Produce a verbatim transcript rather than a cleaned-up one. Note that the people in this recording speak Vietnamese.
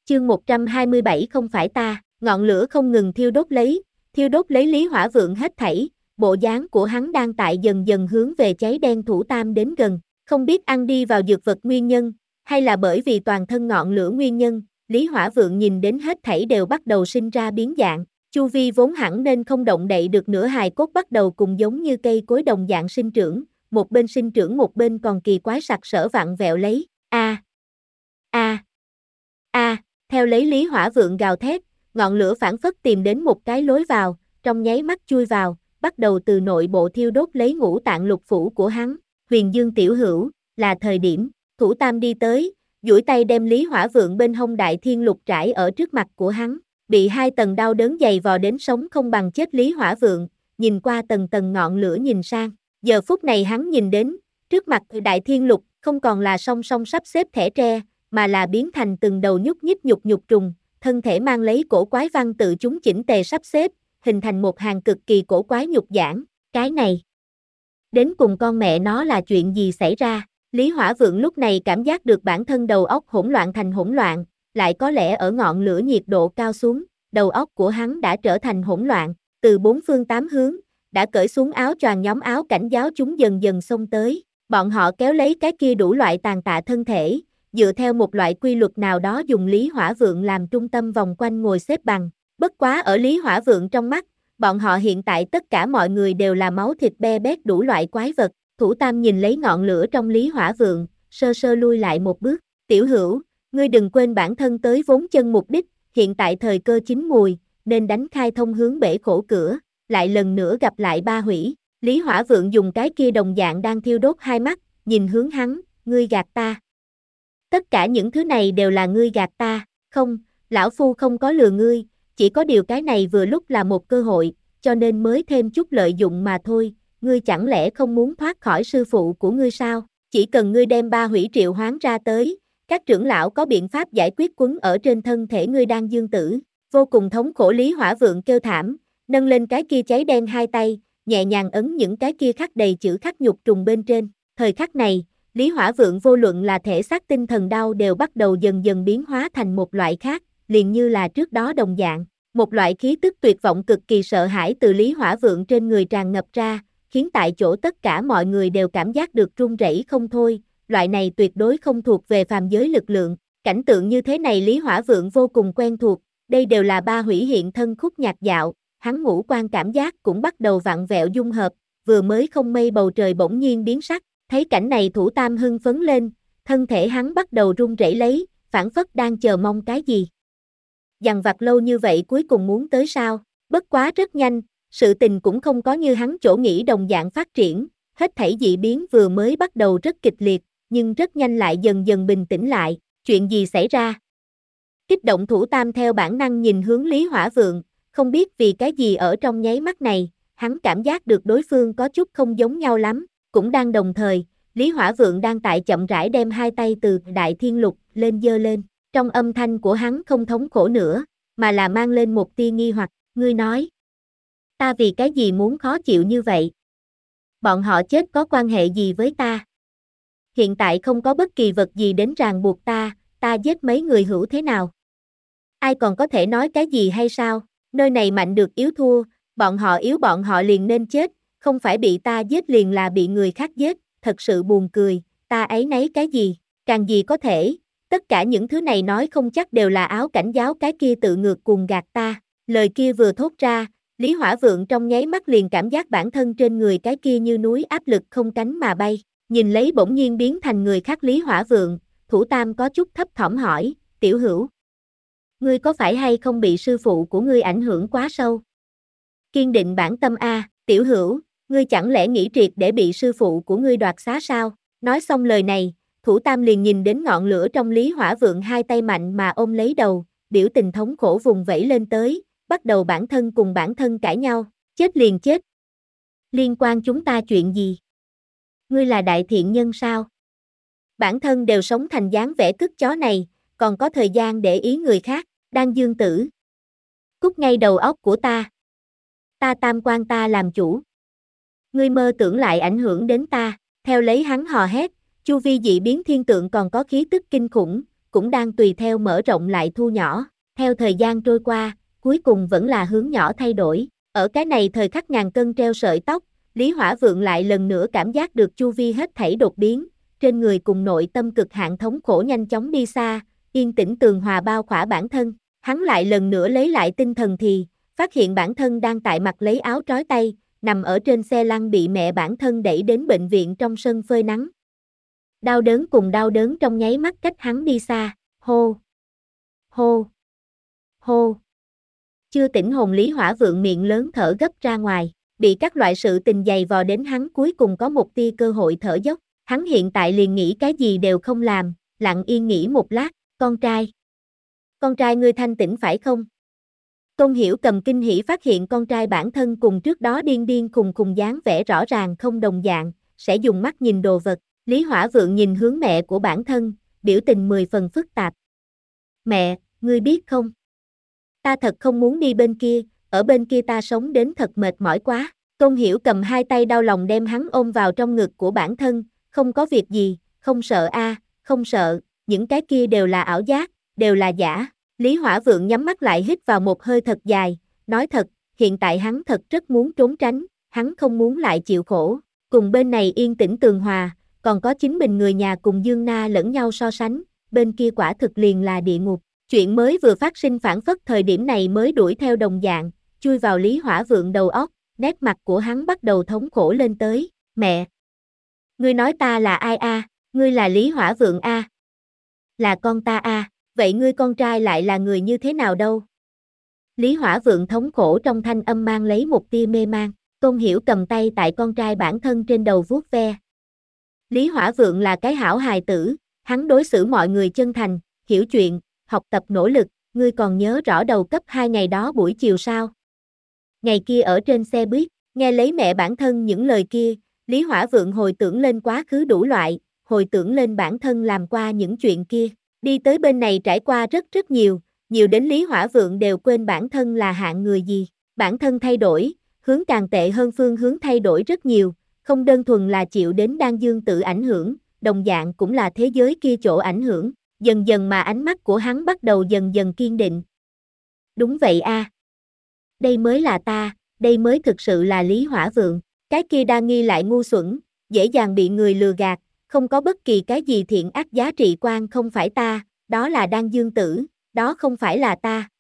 Chương một trăm hai mươi bảy không phải ta, ngọn lửa không ngừng thiêu đốt lấy, thiêu đốt lấy Lý Hỏa Vượng hết thảy, bộ dáng của hắn đang tại dần dần hướng về cháy đen thủ tam đến gần, không biết ăn đi vào dược vật nguyên nhân, hay là bởi vì toàn thân ngọn lửa nguyên nhân, Lý Hỏa Vượng nhìn đến hết thảy đều bắt đầu sinh ra biến dạng, chu vi vốn hẳn nên không động đậy được nữa hài cốt bắt đầu cùng giống như cây cối đồng dạng sinh trưởng, một bên sinh trưởng một bên còn kỳ quái sặc sỡ vặn vẹo lấy, a a a theo lấy Lý Hỏa Vượng gào thét, ngọn lửa phảng phất tìm đến một cái lối vào, trong nháy mắt chui vào, bắt đầu từ nội bộ thiêu đốt lấy ngũ tạng lục phủ của hắn. Huyền Dương tiểu hữu, là thời điểm, thủ tam đi tới, duỗi tay đem Lý Hỏa Vượng bên hông đại thiên lục trải ở trước mặt của hắn, bị hai tầng đau đớn dày vò đến sống không bằng chết Lý Hỏa Vượng, nhìn qua tầng tầng ngọn lửa nhìn sang, giờ phút này hắn nhìn đến, trước mặt đại thiên lục, không còn là song song sắp xếp thẻ tre, mà là biến thành từng đầu nhúc nhích nhục nhục trùng, thân thể mang lấy cổ quái văn tự chúng chỉnh tề sắp xếp, hình thành một hàng cực kỳ cổ quái nhục giảng, cái này. Đến cùng con mẹ nó là chuyện gì xảy ra, Lý Hỏa Vượng lúc này cảm giác được bản thân đầu óc hỗn loạn thành hỗn loạn, lại có lẽ ở ngọn lửa nhiệt độ cao xuống, đầu óc của hắn đã trở thành hỗn loạn, từ bốn phương tám hướng, đã cởi xuống áo choàng nhóm áo cảnh giáo chúng dần dần xông tới, bọn họ kéo lấy cái kia đủ loại tàn tạ thân thể, dựa theo một loại quy luật nào đó dùng Lý Hỏa Vượng làm trung tâm vòng quanh ngồi xếp bằng, bất quá ở Lý Hỏa Vượng trong mắt, bọn họ hiện tại tất cả mọi người đều là máu thịt be bét đủ loại quái vật, thủ tam nhìn lấy ngọn lửa trong Lý Hỏa Vượng, sơ sơ lui lại một bước, tiểu hữu, ngươi đừng quên bản thân tới vốn chân mục đích, hiện tại thời cơ chín mùi, nên đánh khai thông hướng bể khổ cửa, lại lần nữa gặp lại ba hủy, Lý Hỏa Vượng dùng cái kia đồng dạng đang thiêu đốt hai mắt, nhìn hướng hắn, ngươi gạt ta. Tất cả những thứ này đều là ngươi gạt ta, không, lão phu không có lừa ngươi, chỉ có điều cái này vừa lúc là một cơ hội, cho nên mới thêm chút lợi dụng mà thôi, ngươi chẳng lẽ không muốn thoát khỏi sư phụ của ngươi sao, chỉ cần ngươi đem ba hủy triệu hoán ra tới, các trưởng lão có biện pháp giải quyết quấn ở trên thân thể ngươi đang dương tử, vô cùng thống khổ Lý Hỏa Vượng kêu thảm, nâng lên cái kia cháy đen hai tay, nhẹ nhàng ấn những cái kia khắc đầy chữ khắc nhục trùng bên trên, thời khắc này, Lý Hỏa Vượng vô luận là thể xác tinh thần đau đều bắt đầu dần dần biến hóa thành một loại khác, liền như là trước đó đồng dạng, một loại khí tức tuyệt vọng cực kỳ sợ hãi từ Lý Hỏa Vượng trên người tràn ngập ra, khiến tại chỗ tất cả mọi người đều cảm giác được run rẩy không thôi, loại này tuyệt đối không thuộc về phàm giới lực lượng, cảnh tượng như thế này Lý Hỏa Vượng vô cùng quen thuộc, đây đều là ba hủy hiện thân khúc nhạc dạo, hắn ngũ quan cảm giác cũng bắt đầu vặn vẹo dung hợp, vừa mới không mây bầu trời bỗng nhiên biến sắc. Thấy cảnh này thủ tam hưng phấn lên, thân thể hắn bắt đầu run rẩy lấy, phảng phất đang chờ mong cái gì. Dằn vặt lâu như vậy cuối cùng muốn tới sao, bất quá rất nhanh, sự tình cũng không có như hắn chỗ nghĩ đồng dạng phát triển, hết thảy dị biến vừa mới bắt đầu rất kịch liệt, nhưng rất nhanh lại dần dần bình tĩnh lại, chuyện gì xảy ra. Kích động thủ tam theo bản năng nhìn hướng Lý Hỏa Vượng, không biết vì cái gì ở trong nháy mắt này, hắn cảm giác được đối phương có chút không giống nhau lắm. Cũng đang đồng thời, Lý Hỏa Vượng đang tại chậm rãi đem hai tay từ đại thiên lục lên giơ lên, trong âm thanh của hắn không thống khổ nữa, mà là mang lên một tia nghi hoặc, ngươi nói. Ta vì cái gì muốn khó chịu như vậy? Bọn họ chết có quan hệ gì với ta? Hiện tại không có bất kỳ vật gì đến ràng buộc ta, ta giết mấy người hữu thế nào? Ai còn có thể nói cái gì hay sao? Nơi này mạnh được yếu thua, bọn họ yếu bọn họ liền nên chết. Không phải bị ta giết liền là bị người khác giết, thật sự buồn cười, ta ấy nấy cái gì, càng gì có thể, tất cả những thứ này nói không chắc đều là áo cảnh giáo cái kia tự ngược cuồng gạt ta, lời kia vừa thốt ra, Lý Hỏa Vượng trong nháy mắt liền cảm giác bản thân trên người cái kia như núi áp lực không cánh mà bay, nhìn lấy bỗng nhiên biến thành người khác Lý Hỏa Vượng, thủ tam có chút thấp thỏm hỏi, tiểu hữu, ngươi có phải hay không bị sư phụ của ngươi ảnh hưởng quá sâu? Kiên định bản tâm a, tiểu hữu, ngươi chẳng lẽ nghĩ triệt để bị sư phụ của ngươi đoạt xá sao? Nói xong lời này, thủ tam liền nhìn đến ngọn lửa trong Lý Hỏa Vượng hai tay mạnh mà ôm lấy đầu, biểu tình thống khổ vùng vẫy lên tới, bắt đầu bản thân cùng bản thân cãi nhau, chết liền chết. Liên quan chúng ta chuyện gì? Ngươi là đại thiện nhân sao? Bản thân đều sống thành dáng vẻ cứt chó này, còn có thời gian để ý người khác, đang dương tử. Cút ngay đầu óc của ta. Ta tam quan ta làm chủ. Ngươi mơ tưởng lại ảnh hưởng đến ta, theo lấy hắn hò hét, chu vi dị biến thiên tượng còn có khí tức kinh khủng, cũng đang tùy theo mở rộng lại thu nhỏ. Theo thời gian trôi qua, cuối cùng vẫn là hướng nhỏ thay đổi. Ở cái này thời khắc ngàn cân treo sợi tóc, Lý Hỏa Vượng lại lần nữa cảm giác được chu vi hết thảy đột biến, trên người cùng nội tâm cực hạn thống khổ nhanh chóng đi xa, yên tĩnh tường hòa bao khỏa bản thân. Hắn lại lần nữa lấy lại tinh thần thì, phát hiện bản thân đang tại mặc lấy áo trói tay, nằm ở trên xe lăn bị mẹ bản thân đẩy đến bệnh viện trong sân phơi nắng. Đau đớn cùng đau đớn trong nháy mắt cách hắn đi xa, hô, hô, hô. Chưa tỉnh hồn Lý Hỏa Vượng miệng lớn thở gấp ra ngoài, bị các loại sự tình dày vò đến hắn cuối cùng có một tia cơ hội thở dốc. Hắn hiện tại liền nghĩ cái gì đều không làm, lặng yên nghĩ một lát, con trai. Con trai ngươi thanh tỉnh phải không? Tôn Hiểu Cầm kinh hỉ phát hiện con trai bản thân cùng trước đó điên điên khùng khùng dáng vẻ rõ ràng không đồng dạng, sẽ dùng mắt nhìn đồ vật. Lý Hỏa Vượng nhìn hướng mẹ của bản thân, biểu tình mười phần phức tạp. Mẹ, ngươi biết không? Ta thật không muốn đi bên kia, ở bên kia ta sống đến thật mệt mỏi quá. Tôn Hiểu Cầm hai tay đau lòng đem hắn ôm vào trong ngực của bản thân, không có việc gì, không sợ a, không sợ, những cái kia đều là ảo giác, đều là giả. Lý Hỏa Vượng nhắm mắt lại hít vào một hơi thật dài, nói thật, hiện tại hắn thật rất muốn trốn tránh, hắn không muốn lại chịu khổ. Cùng bên này yên tĩnh tường hòa, còn có chính mình người nhà cùng Dương Na lẫn nhau so sánh, bên kia quả thực liền là địa ngục. Chuyện mới vừa phát sinh phản phất thời điểm này mới đuổi theo đồng dạng, chui vào Lý Hỏa Vượng đầu óc, nét mặt của hắn bắt đầu thống khổ lên tới, mẹ. Ngươi nói ta là ai a? À? Ngươi là Lý Hỏa Vượng a? À? Là con ta a? À? Vậy ngươi con trai lại là người như thế nào đâu? Lý Hỏa Vượng thống khổ trong thanh âm mang lấy một tia mê man, Tôn Hiểu cầm tay tại con trai bản thân trên đầu vuốt ve. Lý Hỏa Vượng là cái hảo hài tử, hắn đối xử mọi người chân thành, hiểu chuyện, học tập nỗ lực, ngươi còn nhớ rõ đầu cấp hai ngày đó buổi chiều sao? Ngày kia ở trên xe buýt, nghe lấy mẹ bản thân những lời kia, Lý Hỏa Vượng hồi tưởng lên quá khứ đủ loại, hồi tưởng lên bản thân làm qua những chuyện kia, đi tới bên này trải qua rất rất nhiều, nhiều đến Lý Hỏa Vượng đều quên bản thân là hạng người gì, bản thân thay đổi, hướng càng tệ hơn phương hướng thay đổi rất nhiều, không đơn thuần là chịu đến Đan Dương tự ảnh hưởng, đồng dạng cũng là thế giới kia chỗ ảnh hưởng, dần dần mà ánh mắt của hắn bắt đầu dần dần kiên định. Đúng vậy a. À. Đây mới là ta, đây mới thực sự là Lý Hỏa Vượng, cái kia đa nghi lại ngu xuẩn, dễ dàng bị người lừa gạt, không có bất kỳ cái gì thiện ác giá trị quan không phải ta, đó là Đan Dương tử, đó không phải là ta.